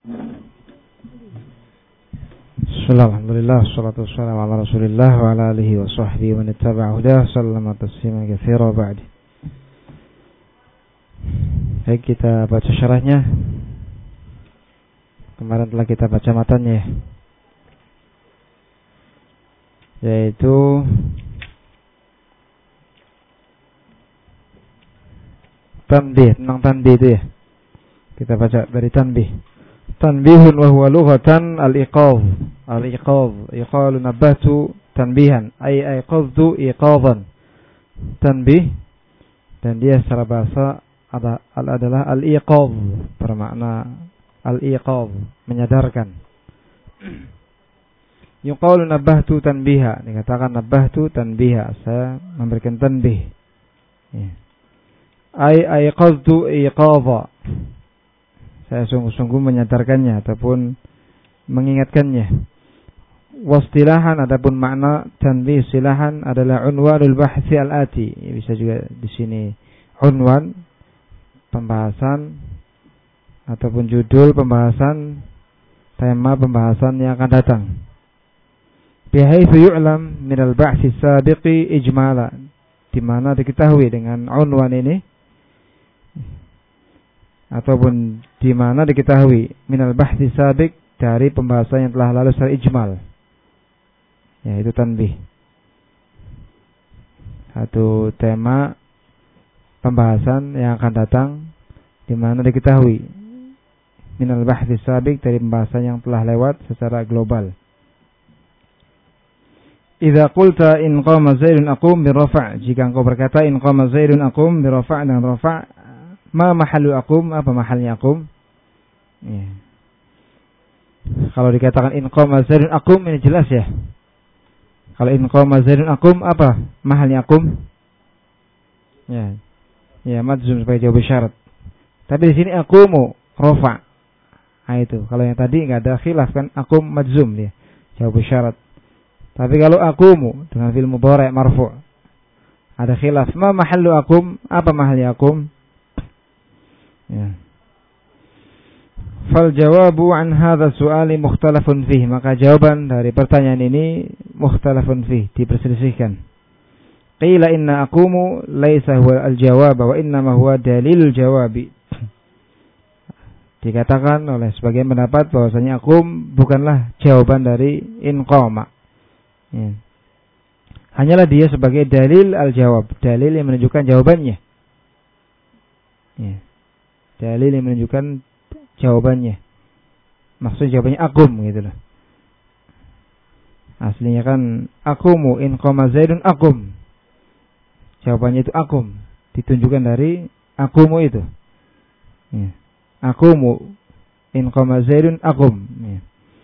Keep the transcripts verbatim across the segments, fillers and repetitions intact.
Bismillah, alhamdulillah, wassalatu wassalamu ala rasulillah wa ala alihi wa sahbihi wa nittaba'a hudah sallama taslima katsira ba'd. Baik, kita baca syarahnya. Kemarin telah kita baca matanya, yaitu tanbih, tentang tanbih itu ya. Kita baca dari tanbih. Tanbihun wa huwa lughatan al-iqadh. Al-iqadh, yuqalu nabahtu tanbihan, ay ayqadhtu iqadhan. Tanbih, dan dia secara bahasa adalah al-iqadh, bermakna al-iqadh, menyadarkan. Yuqalu nabahtu tanbiha, dikatakan nabahtu tanbiha, saya memberikan tanbih. Ya. Ay ayqadhtu iqadha, saya sungguh-sungguh menyadarkannya ataupun mengingatkannya. Wastilahan, adapun makna tanbih istilahan adalah unwanul bahthi al-ati. Bisa juga di sini unwan, pembahasan ataupun judul pembahasan, tema pembahasan yang akan datang. Bihaitsu yu'lam min al-bahthi sabiqi ijmala, di mana diketahui dengan unwan ini ataupun di mana diketahui minal bahthi sabiq, dari pembahasan yang telah lalu secara ijmal, yaitu tanbih, satu tema pembahasan yang akan datang, di mana diketahui minal bahthi sabiq, dari pembahasan yang telah lewat secara global. Idza qulta in qama zaidun aqum bi rafa', jika engkau berkata in qama zaidun aqum bi rafa' dengan rafa', ma mahallu aqum, apa mahalnya aqum? Ya. Kalau dikatakan in qama zaidun aqum, ini jelas ya. Kalau in qama zaidun aqum, apa mahalnya aqum? Ya. Ya, madzum sebagai jawab syarat. Tapi di sini aqumu rafa'. Nah itu. Kalau yang tadi enggak ada khilaf kan, aqum madzum dia, jawab syarat. Tapi kalau aqumu dengan fi'il mudhari' marfu', ada khilaf. Ma mahallu aqum, apa mahalnya aqum? Ya. Fal jawabu an hadha su'ali mukhtalafun fih, maka jawaban dari pertanyaan ini mukhtalafun fih, diperselisihkan. Qila inna aqumu laisa huwa al-jawab wa innama huwa dalilul jawabi. Dikatakan oleh sebagian pendapat bahwasanya aqum bukanlah jawaban dari in qama. Ya. Hanyalah dia sebagai dalil al-jawab, dalil yang menunjukkan jawabannya. Ya. Dalil yang menunjukkan jawabannya. Maksud jawabannya akum gitu loh. Aslinya kan akumu in qama zaidun akum. Jawabannya itu akum, ditunjukkan dari akumu itu. Ya. Akumu in qama zaidun akum. Ya.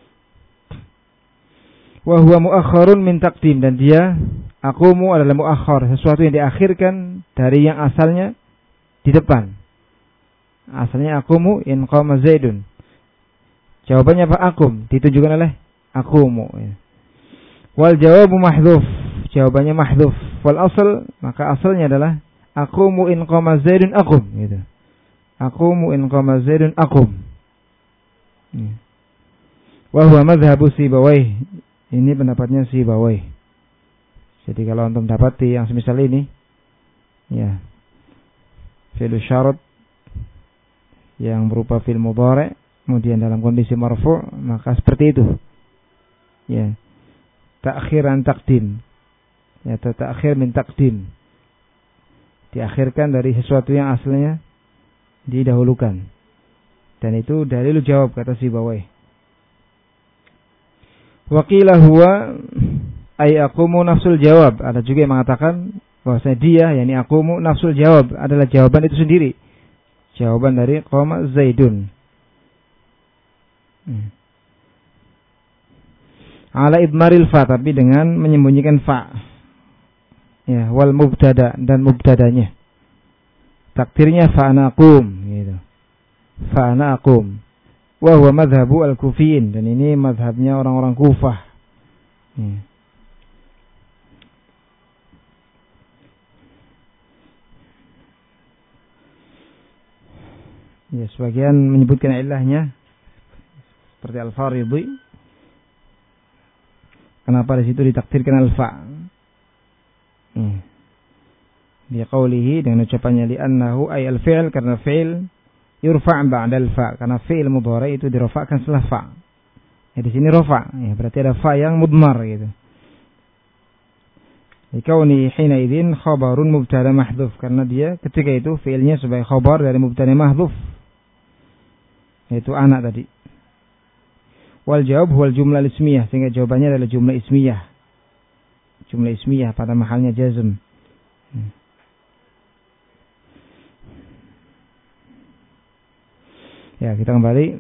Wa huwa muakhkharun min taqdim, dan dia akumu adalah muakhkhar, sesuatu yang diakhirkan dari yang asalnya di depan. Asalnya akumu in qama zaidun. Jawabannya apa? Akum, ditunjukkan oleh akumu. Wal jawabu mahdhuf, jawabannya mahdhuf. Wal asal, maka asalnya adalah akumu in qama zaidun akum gitu. Akumu in qama zaidun akum. Wa huwa madhhabu Sibawayh. Ini pendapatnya Sibawayh. Jadi kalau antum dapati yang semisal ini, ya, fi'il syarat yang berupa fi'il mudhari' kemudian dalam kondisi marfu', maka seperti itu. Ya. Ta'khiran taqdim. Ya, ta'khir min taqdim. Diakhirkan dari sesuatu yang aslinya didahulukan. Dan itu dalil jawab, kata Sibawayh. Wa qila huwa ay aqumu nafsul jawab. Ada juga yang mengatakan bahwasanya dia, yakni aqumu nafsul jawab, adalah jawaban itu sendiri. Jawaban dari qama zaidun. Hmm. Ala idmaril fa, tapi dengan menyembunyikan fa. Ya, wal mubtada, dan mubtadanya. Takdirnya fa ana aqum gitu. Fa ana aqum. Wa huwa madhhabu al-Kufiyin, dan ini madhabnya orang-orang Kufah. Ya. Ya, sebagian menyebutkan ilahnya seperti al-faridhi. Kenapa di situ ditakdirkan al-fa? Hmm. Bi qaulihi, dengan ucapannya li'annahu ay al-fi'l, karena fi'il yurfa' ba'da al-fa, karena fi'il mudhari itu dirafa'kan setelah fa. Ya, di sini rafa, ya, berarti ada fa yang mudmar gitu. Likauni hina idzin khabarun mubtada mahdhuf, karena dia ketika itu fi'ilnya sebagai khabar dari mubtada mahdhuf, yaitu anak tadi. Wal jawab wal jumlah ismiyah, sehingga jawabannya adalah jumlah ismiyah. Jumlah ismiyah pada mahalnya jazm. Hmm. Ya, kita kembali.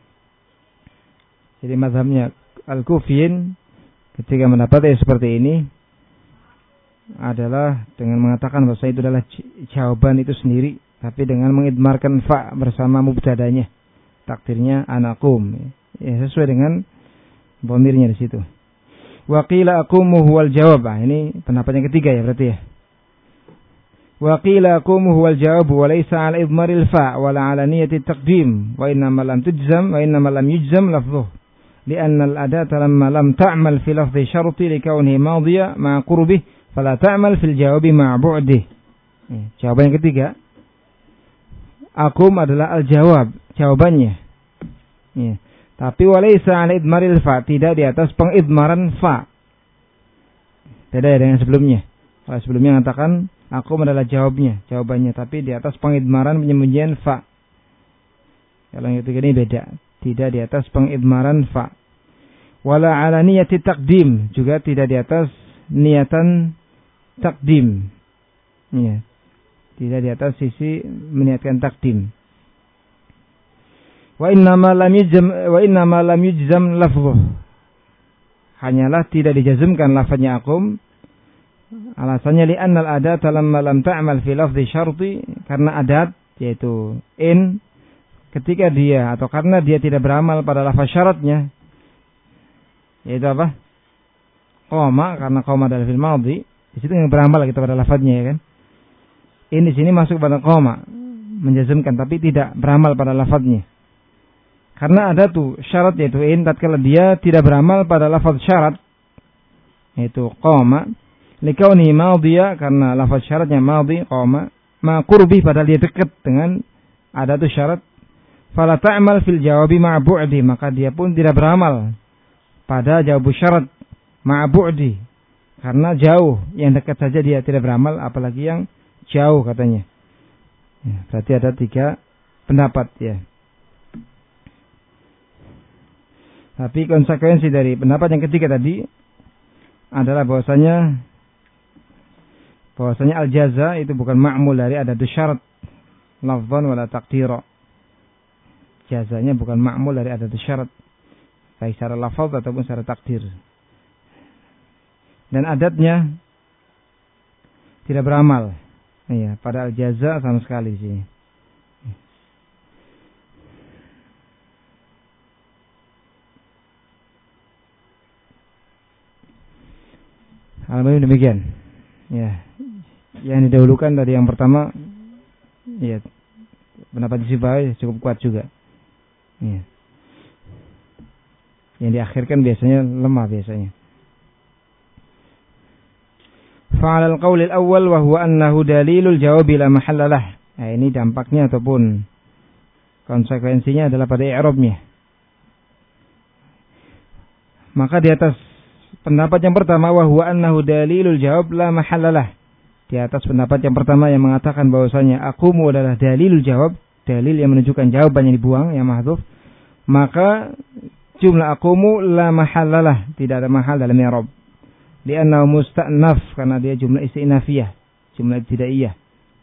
Jadi mazhabnya Al-Kufiyin ketika mendapati seperti ini adalah dengan mengatakan bahwa itu adalah jawaban itu sendiri, tapi dengan mengidmarkan fa bersama mubtadanya, takdirnya anakum, ya, sesuai dengan dhamirnya di situ. Wa qila aqumu huwal jawab. Nah, ini pendapat yang ketiga ya berarti ya. Wa qila aqumu huwal jawab wa laysa 'ala idmaril fa wa la 'ala niyyati taqdim wa inna ma lam tujzam wa inna ma lam yujzam lafdhuhu li'anna al-adata lamma lam ta'mal fi lafdhi syarti likawnihi madhiya ma'a qurbihi fala ta'mal fil jawabi ma'a bu'dih. Ya, jawaban yang ketiga, akum adalah al-jawab, jawabannya. Ya. Tapi walaysa 'ala idmaril fa, tidak di atas pengidmaran fa. Beda dengan sebelumnya. Kalau sebelumnya mengatakan akum adalah jawabnya, jawabannya, tapi di atas pengidmaran penyembunyian fa. Kalau yang ketiga ini beda, tidak di atas pengidmaran fa. Wala 'ala niyati taqdim, juga tidak di atas niatan takdim. Ya. Tidak di atas sisi meniatkan takdim. Wa inna ma lam yujzam wa inna ma lam yujzam lafdhuh. Hanyalah tidak dijazmkan lafaznya akum. Alasannya li annal adat lamma lam ta'mal fi lafdhi syarti, karena adat yaitu in ketika dia atau karena dia tidak beramal pada lafaz syaratnya, yaitu apa? Qoma, karena qoma adalah fil madhi, di situ yang beramal kita pada lafaznya ya kan. Ini di sini masuk pada qoma, menjazmkan tapi tidak beramal pada lafaznya. Karena ada tuh syarat yaitu in, tatkala dia tidak beramal pada lafaz syarat yaitu qoma, likauni madhiya, karena lafaz syaratnya madhi qoma, ma qurbi, padahal dia dekat dengan ada tuh syarat, fala ta'mal fil jawabi ma'a bu'di, maka dia pun tidak beramal pada jawab syarat ma'a bu'di, karena jauh, yang dekat saja dia tidak beramal, apalagi yang jauh katanya. Ya, berarti ada tiga pendapat ya. Tapi konsekuensi dari pendapat yang ketiga tadi adalah bahwasanya bahwasanya al-jaza itu bukan ma'mul dari adadus syarat lafzan wala taqdira. Jazanya bukan ma'mul dari adadus syarat, baik secara lafaz ataupun secara takdir. Dan adatnya tidak beramal. Iya, pada al-jaza sama sekali sih. Alhamdulillah demikian. Ya. Yang didahulukan tadi yang pertama, ya, pendapat Sibawayh cukup kuat juga. Ya. Yang diakhirkan biasanya lemah biasanya. Fa'ala al-qawl al-awwal wa huwa annahu dalilul jawab la mahalla lah. Nah, ini dampaknya ataupun konsekuensinya adalah pada i'rabnya. Maka di atas pendapat yang pertama, wa huwa annahu dalilul jawab la mahalla lah. Di atas pendapat yang pertama yang mengatakan bahwasanya aqumu adalah dalilul jawab, dalil yang menunjukkan jawaban yang dibuang, yang mahdhuf, maka jumlah aqumu la mahalla lah, tidak ada mahal dalam i'rab. Li'annahu musta'naf, karena dia jumlah istinafiyah, jumlah ibtidaiyah.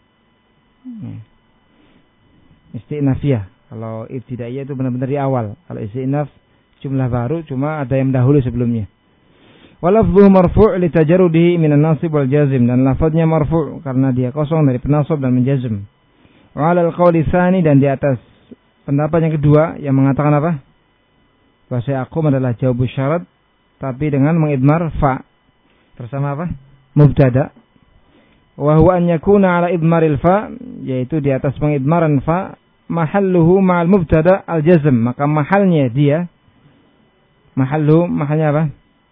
Istinafiyah. Kalau ibtidaiyah itu benar-benar di awal. Kalau istinaf jumlah baru, cuma ada yang dahulu sebelumnya. Walafdhuhu marfu' li tajarrudihi minan nasib wal jazm, dan lafadznya marfu' karena dia kosong dari penasab dan menjazm. Wa 'alal qawli tsani, dan di atas pendapat yang kedua yang mengatakan apa? Bahwa aqum adalah jawab syarat tapi dengan mengidmar fa bersama apa? Mubtada. Wa huwa an yakuna 'ala idmaril fa, yaitu di atas pengidmaran fa, mahalluhu ma'al mubtada al-jazm, maka mahalnya dia Mahallu, mahalnya apa?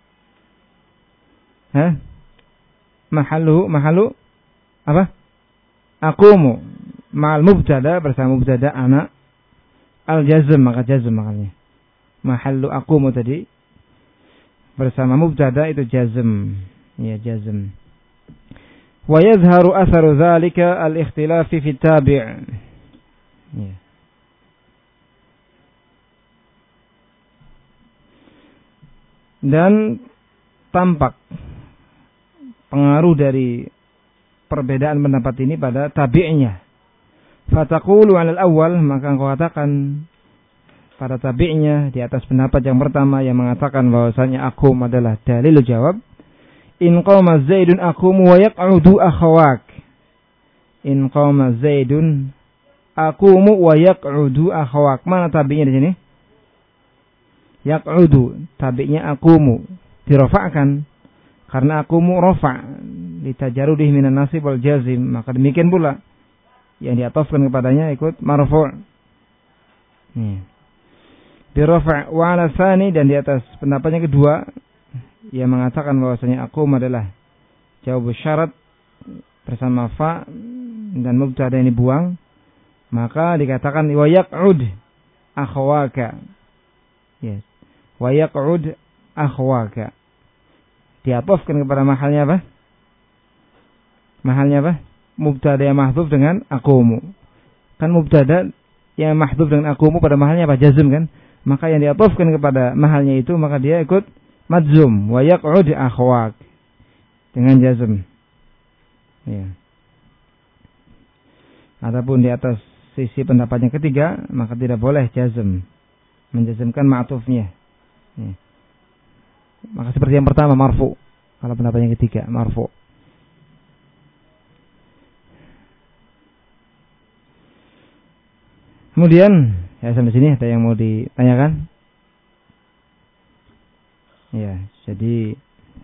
Hah? Mahallu, mahallu apa? Aqumu ma'al mubtada, bersama mubtada ana al jazm, maka jazm makanya. Mahallu aqumu tadi bersama mubtada itu jazm, ya jazm. Wa yadhharu atharu dzalika al-ikhtilaf fi tabi'. Ya. Dan tampak pengaruh dari perbedaan pendapat ini pada tabi'nya. Fataqulu 'alal awwal, maka engkau katakan pada tabi'nya di atas pendapat yang pertama yang mengatakan bahwasanya akum adalah dalil jawab. In qama Zaidun aqumu wa yaq'udu akhawak. In qama Zaidun aqumu wa yaq'udu akhawak. Mana tabi'nya di sini? Yaq'udu, tabi'nya aqumu dirafa'kan karena aqumu rafa' litajarudih minan nasib wal jazim, maka demikian pula yang diatofkan kepadanya ikut marfu'. Hmm. Dirafa' wa 'ala tsani, dan di atas pendapatnya kedua yang mengatakan bahwasanya aqum adalah jawab syarat bersama fa dan mubtada ini buang, maka dikatakan wa yaq'ud akhwaka. Yes. Wa yaq'ud akhwaka. Diatofkan kepada mahalnya apa? Mahalnya apa? Mubtada yang mahdhuf dengan aqumu. Kan mubtada yang mahdhuf dengan aqumu pada mahalnya apa? Jazm kan? Maka yang diatofkan kepada mahalnya itu maka dia ikut madzum. Wa yaq'ud akhwak dengan jazm. Ya. Adapun di atas sisi pendapat yang ketiga maka tidak boleh jazm, menjazmkan ma'tufnya. Ya. Maka seperti yang pertama marfu. Kalau pendapat yang ketiga marfu. Kemudian ya sampai sini ada yang mau ditanyakan? Ya, jadi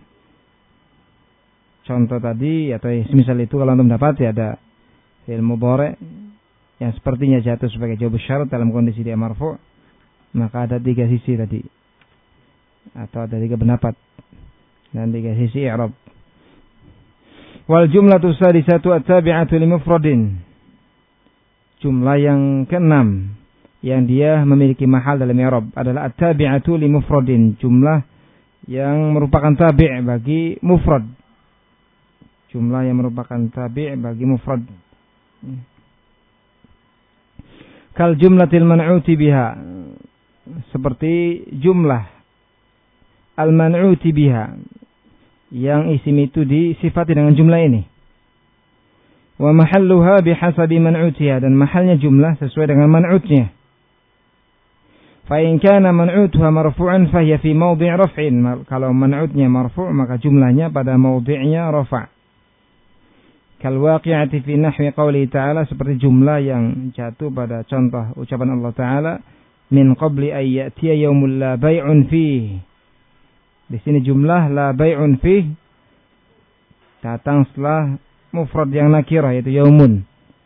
contoh tadi atau semisal itu kalau antum dapat ya ada fi'il mudhari' yang sepertinya jatuh sebagai jawab syarat dalam kondisi dia marfu', maka ada tiga sisi tadi atau ada tiga pendapat dan tiga sisi i'rab. Wal jumlatu sadisatu at-tabi'atu li mufradin. Jumlah yang keenam yang dia memiliki mahal dalam i'rab adalah at-tabi'atu li mufradin, jumlah yang merupakan tabi' bagi mufrad. Jumlah yang merupakan tabi' bagi mufrad. Kal jumlatil man'uti biha, seperti jumlah al-man'uti biha yang isim itu disifati dengan jumlah ini. Wa mahalluha bihasabi man'utiha, dan mahalnya jumlah sesuai dengan man'utnya. Fa in kana man'utuha marfu'an fa hiya fi mawdi' raf'in. Kalau man'utnya marfu' maka jumlahnya pada mawdi'nya rafa'. Kal waqi'ati fi nahwi qouli ta'ala, seperti jumlah yang jatuh pada contoh ucapan Allah Ta'ala, min qabli ay ya'tiya yaumul la bay'un fihi. Di sini jumlah la bay'un fihi datang setelah mufrad yang nakirah yaitu yaumun.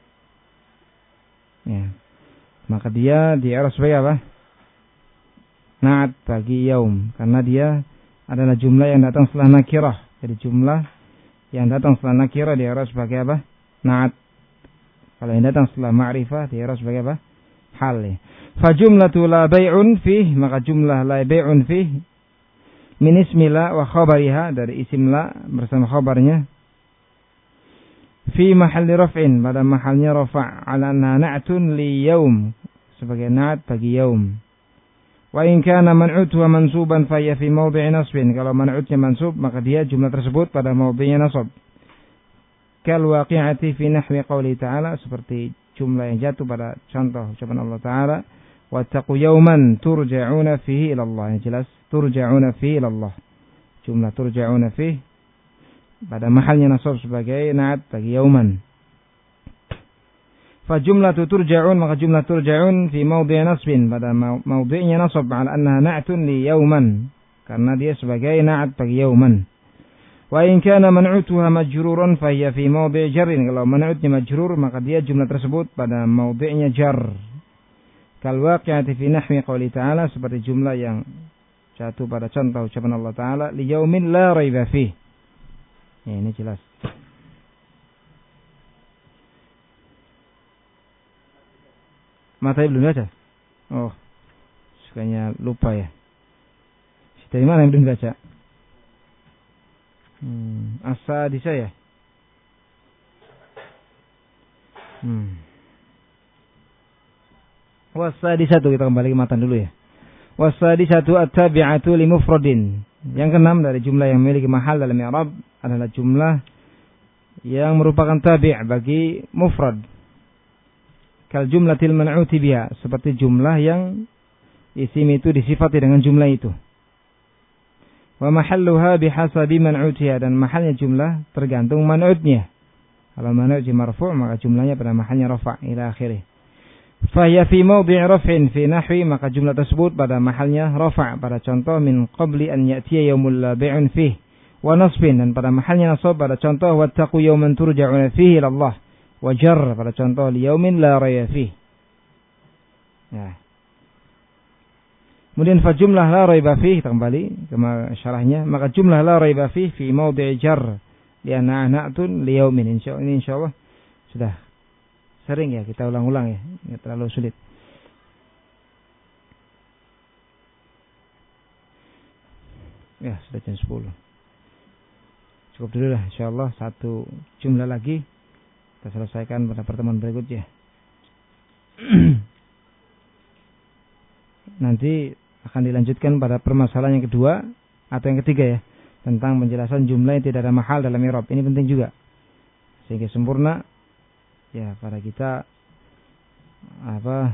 Ya. Maka dia di-i'rab sebagai apa? Na'at bagi yaum, karena dia adalah jumlah yang datang setelah nakirah. Jadi jumlah yang datang setelah nakirah di-i'rab sebagai apa? Na'at. Kalau yang datang setelah ma'rifah di-i'rab sebagai apa? Hal. Ya. Fa jumlatu la bay'un fih, maka jumlah la bay'un fih min ismi la wa khabariha, dari isim la bersama khabarnya, fi mahalli raf'in, pada mahalnya rafa', ala anna na'tun li yaum, sebagai na'at bagi yaum. Wa in kana man'utuha mansuban fa hiya fi mawdi'i nasbin, kalau man'utnya mansub maka dia jumlah tersebut pada mawdi'nya nasab. Kal waqi'ati fi nahwi qouli ta'ala, seperti jumlah yang jatuh pada contoh ucapan Allah Ta'ala, wattaqu yawman turja'una fihi ila Allah. Yang jelas turja'una fihi ila Allah, jumlah turja'una fihi pada mahalnya nasab sebagai na'at bagi yauman. Fa jumlatu turja'un, maka jumlah turja'un fi mawdi' nasbin, pada mawdi'nya nasab, ala annaha na'tun li yauman, karena dia sebagai na'at bagi yauman. Wa in kana man'utuha majruran fa hiya fi mawdi' jarrin, kalau man'utnya majrur maka dia jumlah tersebut pada mawdi'nya jar. Kal waqi'ati fi nahwi qouli ta'ala, seperti jumlah yang jatuh pada contoh ucapan Allah Ta'ala liyaumin la raiba fih. Ya, ini jelas. Matanya belum baca? Oh, sukanya lupa ya. Dari mana yang belum baca? Hmm, asa di saya. Hmm. Wasadi satu, kita kembali ke matan dulu ya. Wasadi satu at-tabi'atu li mufradin. Yang keenam dari jumlah yang memiliki mahal dalam i'rab adalah jumlah yang merupakan tabi' bagi mufrad. Kal jumlatil man'uti biha, seperti jumlah yang isim itu disifati dengan jumlah itu. Wa mahalluha bihasabi man'utiha, dan mahalnya jumlah tergantung man'utnya. Kalau man'ut marfu' maka jumlahnya pada mahalnya rafa' ila akhirih. Fa hiya fi mawdi' raf'in fi nahwi, maka jumlah tersebut pada mahalnya rafa' pada contoh min qabli an ya'tiya yaumul la bai'un fih, wa nasbin, dan pada mahalnya nasab pada contoh wattaqu yawman turja'una fihi ila Allah, wa jar pada contoh liyaumin la raiba fih. Ya. Kemudian fa jumlah la raiba fih, kita kembali ke syarahnya, maka jumlah la raiba fih fi mawdi' jar li anna na'tun liyaumin. Insyaallah ini insyaallah sudah sering ya kita ulang-ulang ya, enggak terlalu sulit. Ya, sudah jam sepuluh. Cukup dulu lah insyaallah, satu jumlah lagi kita selesaikan pada pertemuan berikutnya. Nanti akan dilanjutkan pada permasalahan yang kedua atau yang ketiga ya, tentang penjelasan jumlah yang tidak ada mahal dalam i'rab. Ini penting juga sehingga sempurna ya pada kita apa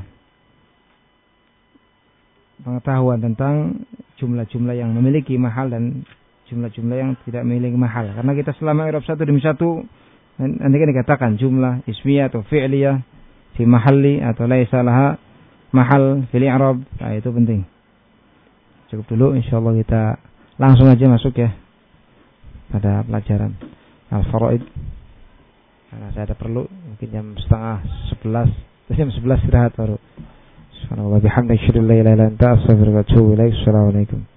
pengetahuan tentang jumlah-jumlah yang memiliki mahal dan jumlah-jumlah yang tidak memiliki mahal. Karena kita selama i'rab satu demi satu nanti kan dikatakan jumlah ismiyah atau fi'liyah fi mahalli atau laisa laha mahal fil i'rab. Nah, itu penting. Cukup dulu, insyaallah kita langsung aja masuk ya pada pelajaran al-faraid. Karena saya ada perlu mungkin jam setengah sebelas, jam sebelas istirahat baru. Subhanallah bihamdihi, asyhadu an la ilaha illa anta, astaghfiruka wa atubu ilaik. Assalamualaikum.